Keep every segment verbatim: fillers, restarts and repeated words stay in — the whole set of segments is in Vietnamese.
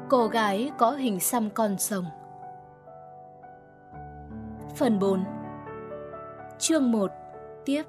Cô gái có hình xăm con rồng. Phần bốn. Chương một. Tiếp.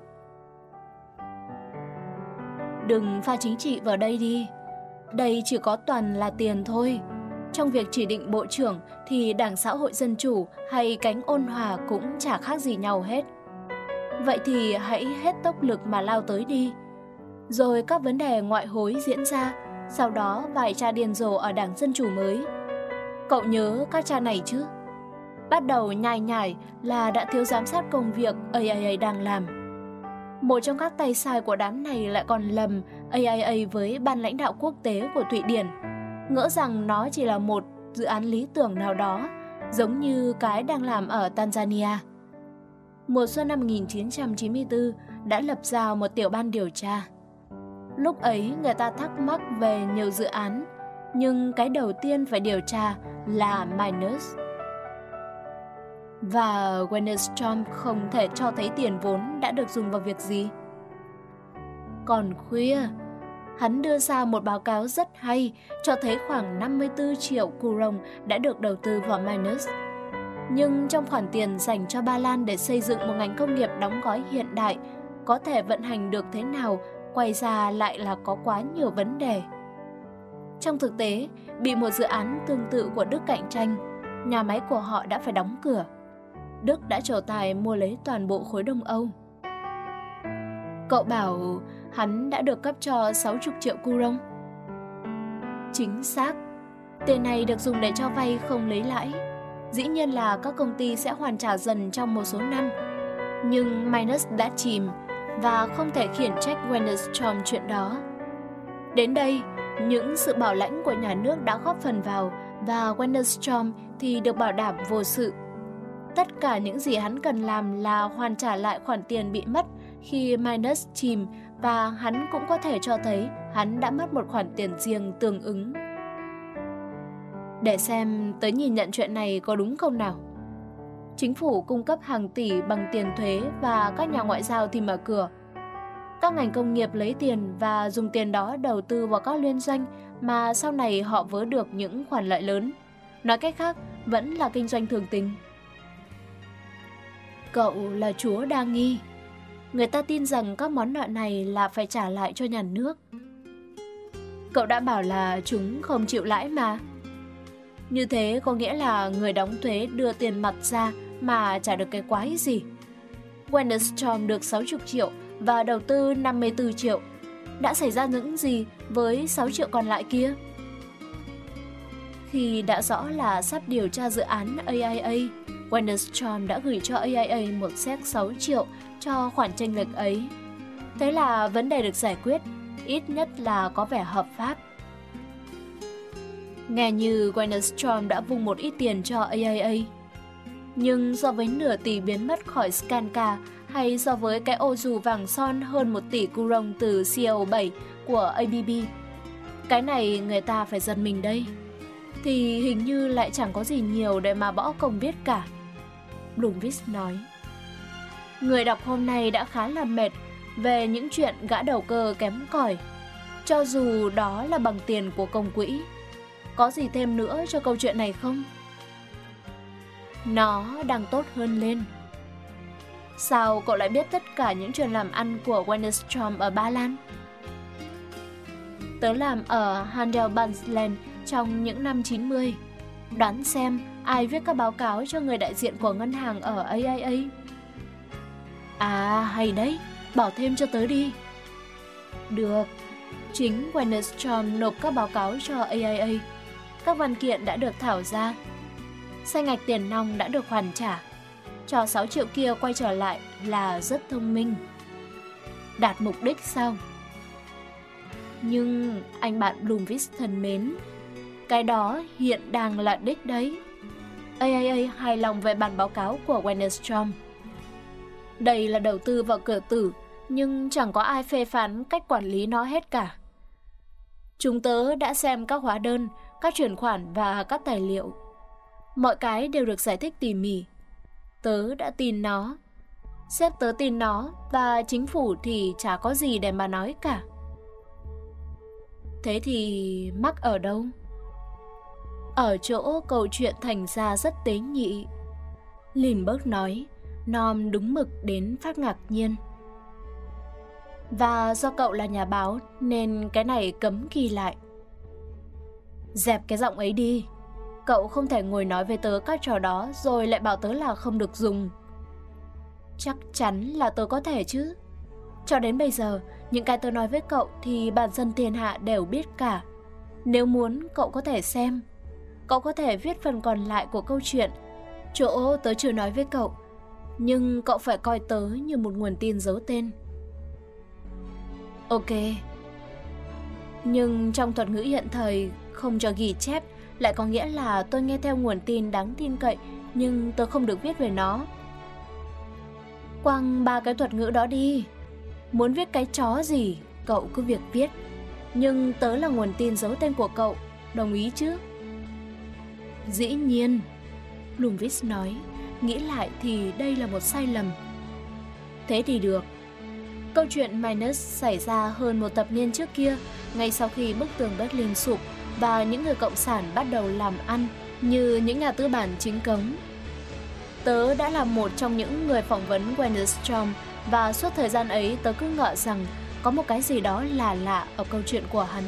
Đừng pha chính trị vào đây đi. Đây chỉ có toàn là tiền thôi. Trong việc chỉ định bộ trưởng thì Đảng Xã hội Dân chủ hay cánh ôn hòa cũng chả khác gì nhau hết. Vậy thì hãy hết tốc lực mà lao tới đi. Rồi các vấn đề ngoại hối diễn ra, sau đó vài cha điên rồ ở Đảng Dân chủ mới. Cậu nhớ các cha này chứ? Bắt đầu nhai nhải là đã thiếu giám sát công việc a a a đang làm. Một trong các tay sai của đám này lại còn lầm a a a với ban lãnh đạo quốc tế của Thụy Điển, ngỡ rằng nó chỉ là một dự án lý tưởng nào đó, giống như cái đang làm ở Tanzania. Mùa xuân năm một nghìn chín trăm chín mươi tư đã lập ra một tiểu ban điều tra. Lúc ấy người ta thắc mắc về nhiều dự án, nhưng cái đầu tiên phải điều tra là Minus. Và Wennerstrom không thể cho thấy tiền vốn đã được dùng vào việc gì. Còn khuya, hắn đưa ra một báo cáo rất hay cho thấy khoảng năm mươi tư triệu kurong đã được đầu tư vào Minus. Nhưng trong khoản tiền dành cho Ba Lan để xây dựng một ngành công nghiệp đóng gói hiện đại có thể vận hành được thế nào, quay ra lại là có quá nhiều vấn đề. Trong thực tế, bị một dự án tương tự của Đức cạnh tranh, nhà máy của họ đã phải đóng cửa. Đức đã trổ tài mua lấy toàn bộ khối Đông Âu. Cậu bảo hắn đã được cấp cho sáu mươi triệu kurong. Chính xác. Tiền này được dùng để cho vay không lấy lãi. Dĩ nhiên là các công ty sẽ hoàn trả dần trong một số năm. Nhưng Minus đã chìm và không thể khiển trách Wennerstrom chuyện đó. Đến đây, những sự bảo lãnh của nhà nước đã góp phần vào và Wennerstrom thì được bảo đảm vô sự. Tất cả những gì hắn cần làm là hoàn trả lại khoản tiền bị mất khi Minus chìm, và hắn cũng có thể cho thấy hắn đã mất một khoản tiền riêng tương ứng. Để xem tớ nhìn nhận chuyện này có đúng không nào. Chính phủ cung cấp hàng tỷ bằng tiền thuế và các nhà ngoại giao thì mở cửa. Các ngành công nghiệp lấy tiền và dùng tiền đó đầu tư vào các liên doanh mà sau này họ vớ được những khoản lợi lớn. Nói cách khác, vẫn là kinh doanh thường tình. Cậu là chúa đa nghi. Người ta tin rằng các món nợ này là phải trả lại cho nhà nước. Cậu đã bảo là chúng không chịu lãi mà. Như thế có nghĩa là người đóng thuế đưa tiền mặt ra mà trả được cái quái gì. Wennerstrom được sáu mươi triệu và đầu tư năm mươi tư triệu. Đã xảy ra những gì với sáu triệu còn lại kia? Khi đã rõ là sắp điều tra dự án a a a, Wennerstrom đã gửi cho a a a một séc sáu triệu cho khoản chênh lệch ấy. Thế là vấn đề được giải quyết, ít nhất là có vẻ hợp pháp. Nghe như Wennerstrom đã vung một ít tiền cho a a a. Nhưng so với nửa tỷ biến mất khỏi Skanka, hay so với cái ô dù vàng son hơn một tỷ kurong từ C O bảy của a bê bê, cái này người ta phải giật mình đây. Thì hình như lại chẳng có gì nhiều để mà bỏ công viết cả. Blomqvist nói. Người đọc hôm nay đã khá là mệt về những chuyện gã đầu cơ kém cỏi, cho dù đó là bằng tiền của công quỹ. Có gì thêm nữa cho câu chuyện này không? Nó đang tốt hơn lên. Sao cậu lại biết tất cả những chuyện làm ăn của Wennerstrom ở Ba Lan? Tớ làm ở Handelsbanken trong những năm chín mươi. Đoán xem ai viết các báo cáo cho người đại diện của ngân hàng ở a a a? À hay đấy, bảo thêm cho tớ đi. Được, chính Wennerstrom nộp các báo cáo cho a a a. Các văn kiện đã được thảo ra. Sai ngạch tiền nong đã được hoàn trả. Cho sáu triệu kia quay trở lại là rất thông minh. Đạt mục đích sao? Nhưng anh bạn Blomqvist thân mến, cái đó hiện đang là đích đấy. a a a hài lòng về bản báo cáo của Wennerstrom. Đây là đầu tư vào cửa tử, nhưng chẳng có ai phê phán cách quản lý nó hết cả. Chúng tớ đã xem các hóa đơn, các chuyển khoản và các tài liệu. Mọi cái đều được giải thích tỉ mỉ. Tớ đã tin nó. Sếp tớ tin nó, và chính phủ thì chả có gì để mà nói cả. Thế thì mắc ở đâu? ở chỗ câu chuyện thành ra rất tế nhị. Lindbergh nói, Norm đúng mực đến phát ngạc nhiên. Và do cậu là nhà báo nên cái này cấm ghi lại. Dẹp cái giọng ấy đi. Cậu không thể ngồi nói với tớ các trò đó rồi lại bảo tớ là không được dùng. Chắc chắn là tớ có thể chứ. Cho đến bây giờ, những cái tớ nói với cậu thì bản dân thiên hạ đều biết cả. Nếu muốn, cậu có thể xem. Cậu có thể viết phần còn lại của câu chuyện, chỗ tớ chưa nói với cậu. Nhưng cậu phải coi tớ như một nguồn tin giấu tên. Ok. Nhưng trong thuật ngữ hiện thời, không cho ghi chép lại có nghĩa là tôi nghe theo nguồn tin đáng tin cậy, nhưng tôi không được viết về nó. Quăng ba cái thuật ngữ đó đi. Muốn viết cái chó gì, cậu cứ việc viết. Nhưng tớ là nguồn tin giấu tên của cậu, đồng ý chứ? Dĩ nhiên, Blomqvist nói, nghĩ lại thì đây là một sai lầm. Thế thì được. Câu chuyện Minus xảy ra hơn một thập niên trước kia, ngay sau khi bức tường Berlin sụp và những người cộng sản bắt đầu làm ăn như những nhà tư bản chính cống. Tớ đã là một trong những người phỏng vấn Wennerstrom và suốt thời gian ấy tớ cứ ngỡ rằng có một cái gì đó lạ lạ ở câu chuyện của hắn.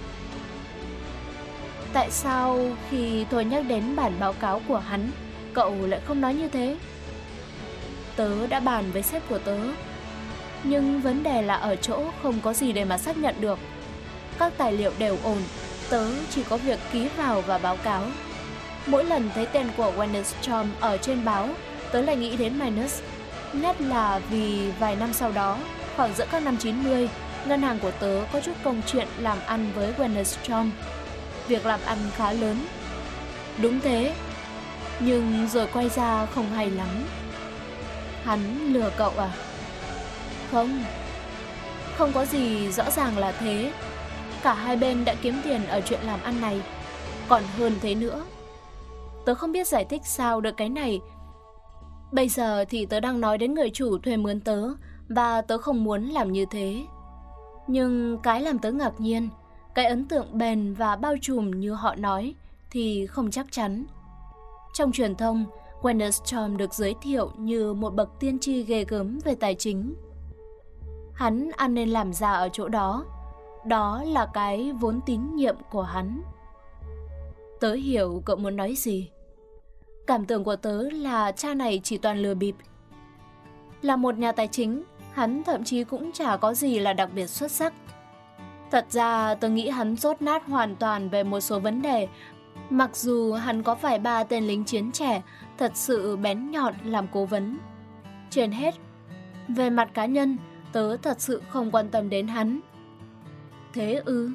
Tại sao khi tôi nhắc đến bản báo cáo của hắn, cậu lại không nói như thế? Tớ đã bàn với sếp của tớ. Nhưng vấn đề là ở chỗ không có gì để mà xác nhận được. Các tài liệu đều ổn, tớ chỉ có việc ký vào và báo cáo. Mỗi lần thấy tên của Wennerstrom ở trên báo, tớ lại nghĩ đến Minus. Nhất là vì vài năm sau đó, khoảng giữa các năm chín mươi, ngân hàng của tớ có chút công chuyện làm ăn với Wennerstrom. Việc làm ăn khá lớn. Đúng thế. Nhưng rồi quay ra không hay lắm. Hắn lừa cậu à? Không. Không có gì rõ ràng là thế. Cả hai bên đã kiếm tiền ở chuyện làm ăn này. Còn hơn thế nữa. Tớ không biết giải thích sao được cái này. Bây giờ thì tớ đang nói đến người chủ thuê mướn tớ, và tớ không muốn làm như thế. Nhưng cái làm tớ ngạc nhiên, cái ấn tượng bền và bao trùm như họ nói thì không chắc chắn. Trong truyền thông, Wennerstrom được giới thiệu như một bậc tiên tri ghê gớm về tài chính. Hắn ăn nên làm ra ở chỗ đó. Đó là cái vốn tín nhiệm của hắn. Tớ hiểu cậu muốn nói gì. Cảm tưởng của tớ là cha này chỉ toàn lừa bịp. Là một nhà tài chính, hắn thậm chí cũng chả có gì là đặc biệt xuất sắc. Thật ra tớ nghĩ hắn dốt nát hoàn toàn về một số vấn đề. Mặc dù hắn có vài ba tên lính chiến trẻ thật sự bén nhọn làm cố vấn. Trên hết, về mặt cá nhân, tớ thật sự không quan tâm đến hắn. Thế ư?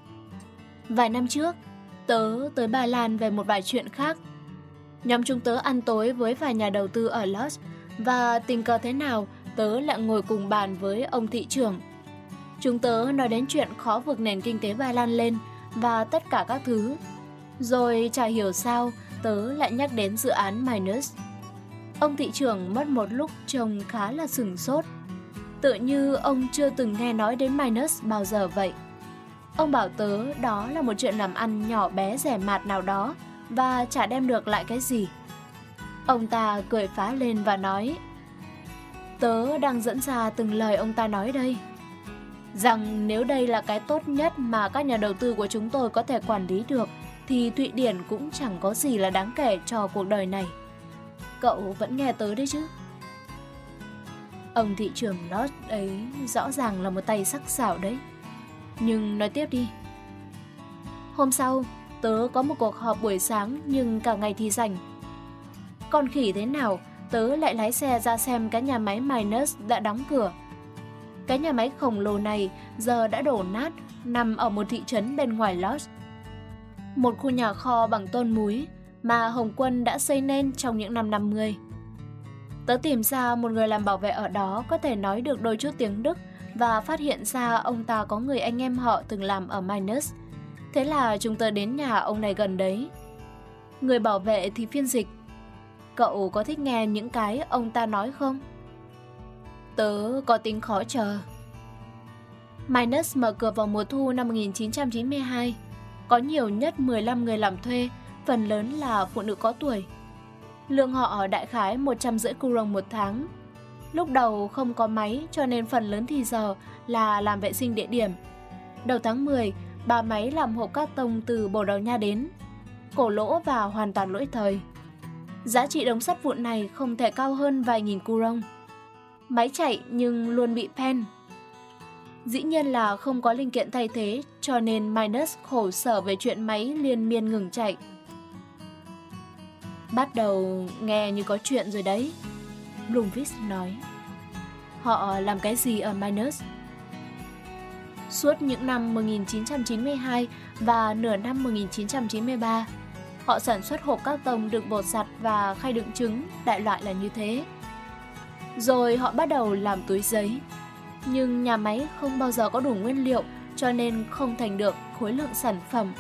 Vài năm trước, tớ tới Ba Lan về một vài chuyện khác. Nhóm chúng tớ ăn tối với vài nhà đầu tư ở Lodz, và tình cờ thế nào tớ lại ngồi cùng bàn với ông thị trưởng. Chúng tớ nói đến chuyện khó vực nền kinh tế Ba Lan lên và tất cả các thứ. Rồi chả hiểu sao tớ lại nhắc đến dự án Minus. Ông thị trưởng mất một lúc trông khá là sửng sốt. Tự như ông chưa từng nghe nói đến Minus bao giờ vậy. Ông bảo tớ đó là một chuyện làm ăn nhỏ bé rẻ mạt nào đó và chả đem được lại cái gì. Ông ta cười phá lên và nói: Tớ đang dẫn ra từng lời ông ta nói đây. Rằng nếu đây là cái tốt nhất mà các nhà đầu tư của chúng tôi có thể quản lý được, thì Thụy Điển cũng chẳng có gì là đáng kể cho cuộc đời này. Cậu vẫn nghe tớ đấy chứ? Ông thị trưởng Lodz ấy rõ ràng là một tay sắc sảo đấy. Nhưng nói tiếp đi. Hôm sau, tớ có một cuộc họp buổi sáng nhưng cả ngày thì rảnh. Con khỉ thế nào, tớ lại lái xe ra xem cái nhà máy Minus đã đóng cửa. Cái nhà máy khổng lồ này giờ đã đổ nát, nằm ở một thị trấn bên ngoài Lodz. Một khu nhà kho bằng tôn múi mà Hồng Quân đã xây nên trong những năm năm mươi. Tớ tìm ra một người làm bảo vệ ở đó có thể nói được đôi chút tiếng Đức và phát hiện ra ông ta có người anh em họ từng làm ở Minus. Thế là chúng tớ đến nhà ông này gần đấy. Người bảo vệ thì phiên dịch. Cậu có thích nghe những cái ông ta nói không? Tớ có tính khó chờ. Minus mở cửa vào mùa thu năm một nghìn chín trăm chín mươi hai. Có nhiều nhất mười lăm người làm thuê phần lớn là phụ nữ có tuổi. Lương họ đại khái một trăm rưỡi kurong một tháng. Lúc đầu không có máy cho nên phần lớn thì giờ là làm vệ sinh địa điểm. Đầu tháng mười, bà máy làm hộp cát tông từ Bồ Đào Nha đến. Cổ lỗ và hoàn toàn lỗi thời. Giá trị đống sắt vụn này không thể cao hơn vài nghìn kurong. Máy chạy nhưng luôn bị pen. Dĩ nhiên là không có linh kiện thay thế, cho nên Minus khổ sở về chuyện máy liên miên ngừng chạy. Bắt đầu nghe như có chuyện rồi đấy, Blomqvist nói. Họ làm cái gì ở Minus? Suốt những năm một nghìn chín trăm chín mươi hai và nửa năm một nghìn chín trăm chín mươi ba, họ sản xuất hộp các tông đựng bột giặt và khay đựng trứng, đại loại là như thế. Rồi họ bắt đầu làm túi giấy. Nhưng nhà máy không bao giờ có đủ nguyên liệu, cho nên không thành được khối lượng sản phẩm.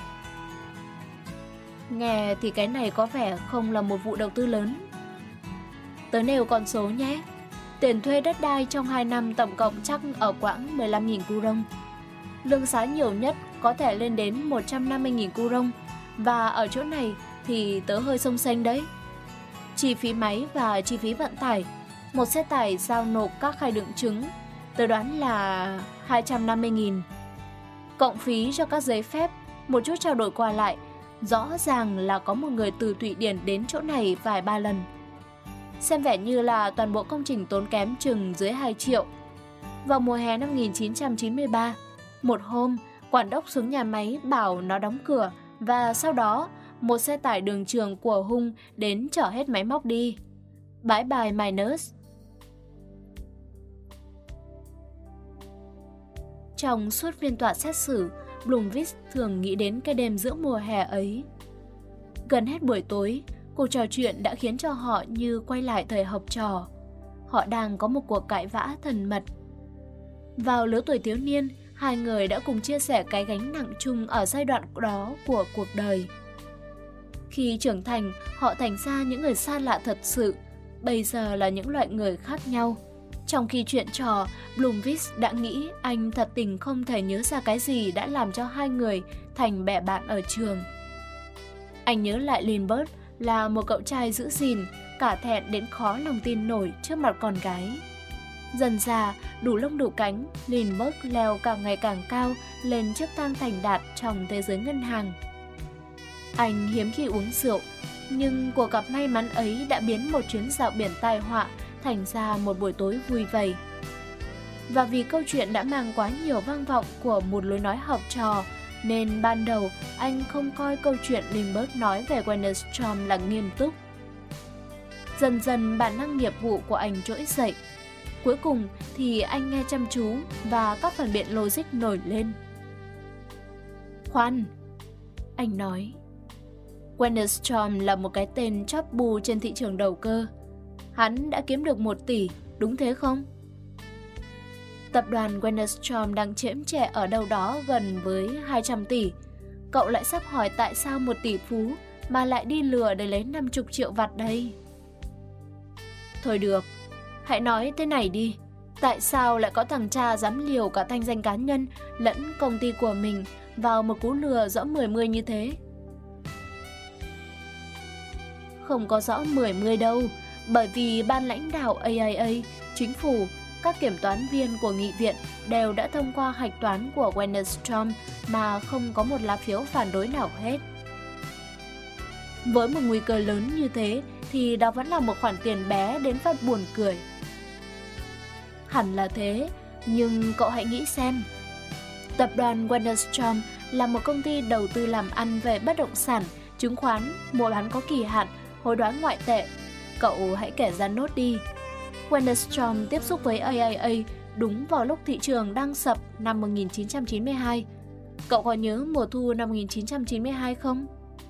Nghe thì cái này có vẻ không là một vụ đầu tư lớn. Tớ nêu con số nhé. Tiền thuê đất đai trong hai năm tổng cộng chắc ở quãng mười lăm nghìn kurong. Lương xá nhiều nhất có thể lên đến một trăm năm mươi nghìn kurong. Và ở chỗ này thì tớ hơi xông xênh đấy. Chi phí máy và chi phí vận tải, một xe tải giao nộp các khay đựng trứng, tớ đoán là hai trăm năm mươi nghìn. Cộng phí cho các giấy phép, một chút trao đổi qua lại, rõ ràng là có một người từ Thụy Điển đến chỗ này vài ba lần. Xem vẻ như là toàn bộ công trình tốn kém chừng dưới hai triệu. Vào mùa hè năm một nghìn chín trăm chín mươi ba, một hôm, quản đốc xuống nhà máy bảo nó đóng cửa và sau đó một xe tải đường trường của Hung đến chở hết máy móc đi. Bye bye Minus. Trong suốt phiên tòa xét xử, Blomqvist thường nghĩ đến cái đêm giữa mùa hè ấy. Gần hết buổi tối, cuộc trò chuyện đã khiến cho họ như quay lại thời học trò. Họ đang có một cuộc cãi vã thân mật. Vào lứa tuổi thiếu niên, hai người đã cùng chia sẻ cái gánh nặng chung ở giai đoạn đó của cuộc đời. Khi trưởng thành, họ thành ra những người xa lạ thật sự, bây giờ là những loại người khác nhau. Trong khi chuyện trò, Blomqvist đã nghĩ anh thật tình không thể nhớ ra cái gì đã làm cho hai người thành bè bạn ở trường. Anh nhớ lại Lindbergh là một cậu trai giữ gìn, cả thẹn đến khó lòng tin nổi trước mặt con gái. Dần dà, đủ lông đủ cánh, Lindbergh leo càng ngày càng cao lên chiếc thang thành đạt trong thế giới ngân hàng. Anh hiếm khi uống rượu, nhưng cuộc gặp may mắn ấy đã biến một chuyến dạo biển tai họa thành ra một buổi tối vui vầy. Và vì câu chuyện đã mang quá nhiều vang vọng của một lối nói học trò, nên ban đầu anh không coi câu chuyện Lindbergh nói về Wennerstrom là nghiêm túc. Dần dần bản năng nghiệp vụ của anh trỗi dậy. Cuối cùng thì anh nghe chăm chú và các phản biện logic nổi lên. Khoan, anh nói. Wennerstrom là một cái tên chóp bu trên thị trường đầu cơ. Hắn đã kiếm được một tỷ, đúng thế không? Tập đoàn Wennerstrom đang chễm chệ ở đâu đó gần với hai trăm tỷ. Cậu lại sắp hỏi tại sao một tỷ phú mà lại đi lừa để lấy năm mươi triệu vặt đây? Thôi được, hãy nói thế này đi. Tại sao lại có thằng cha dám liều cả thanh danh cá nhân lẫn công ty của mình vào một cú lừa rõ mười mươi như thế? Không có rõ mười mươi đâu, bởi vì ban lãnh đạo a i a, chính phủ, các kiểm toán viên của nghị viện đều đã thông qua hạch toán của Wennerstrom mà không có một lá phiếu phản đối nào hết. Với một nguy cơ lớn như thế thì đó vẫn là một khoản tiền bé đến phát buồn cười. Hẳn là thế, nhưng cậu hãy nghĩ xem. Tập đoàn Wennerstrom là một công ty đầu tư làm ăn về bất động sản, chứng khoán, mua bán có kỳ hạn, hối đoái ngoại tệ. Cậu hãy kể ra nốt đi. Wennerstrom tiếp xúc với a i a đúng vào lúc thị trường đang sập năm một nghìn chín trăm chín mươi hai. Cậu có nhớ mùa thu năm một nghìn chín trăm chín mươi hai không?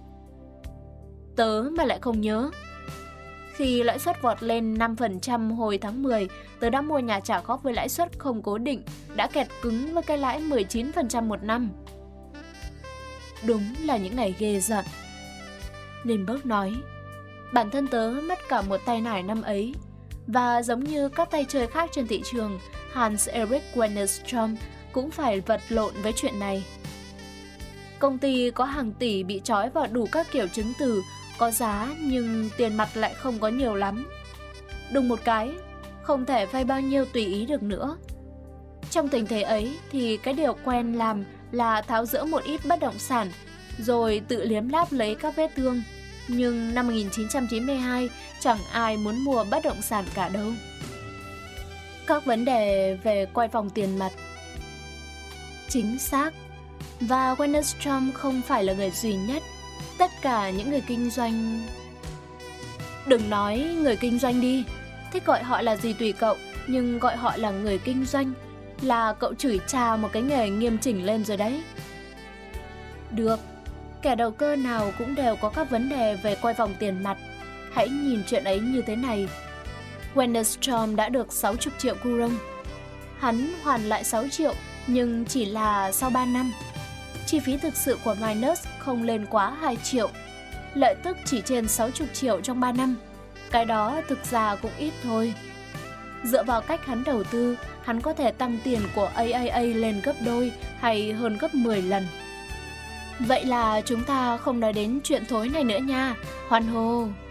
Tớ mà lại không nhớ. Khi lãi suất vọt lên năm phần trăm hồi tháng mười, tớ đã mua nhà trả góp với lãi suất không cố định, đã kẹt cứng với cái lãi mười chín phần trăm một năm. Đúng là những ngày ghê giận. Lindbergh nói, bản thân tớ mất cả một tay nải năm ấy. Và giống như các tay chơi khác trên thị trường, Hans Erich Wennerstrom cũng phải vật lộn với chuyện này. Công ty có hàng tỷ bị trói vào đủ các kiểu chứng từ có giá nhưng tiền mặt lại không có nhiều lắm. Đùng một cái, không thể vay bao nhiêu tùy ý được nữa. Trong tình thế ấy thì cái điều quen làm là tháo dỡ một ít bất động sản rồi tự liếm láp lấy các vết thương. Nhưng năm một nghìn chín trăm chín mươi hai chẳng ai muốn mua bất động sản cả đâu. Các vấn đề về quay vòng tiền mặt. Chính xác. Và Wennerstrom không phải là người duy nhất. Tất cả những người kinh doanh... Đừng nói người kinh doanh đi. Thích gọi họ là gì tùy cậu, nhưng gọi họ là người kinh doanh là cậu chửi chà một cái nghề nghiêm chỉnh lên rồi đấy. Được, kẻ đầu cơ nào cũng đều có các vấn đề về quay vòng tiền mặt. Hãy nhìn chuyện ấy như thế này. Wennerstrom đã được sáu mươi triệu kurong. Hắn hoàn lại sáu triệu nhưng chỉ là sau ba năm. Chi phí thực sự của Minus không lên quá hai triệu. Lợi tức chỉ trên sáu mươi triệu trong ba năm. Cái đó thực ra cũng ít thôi. Dựa vào cách hắn đầu tư, hắn có thể tăng tiền của a a a lên gấp đôi hay hơn gấp mười lần. Vậy là chúng ta không nói đến chuyện thối này nữa nha. Hoan hô!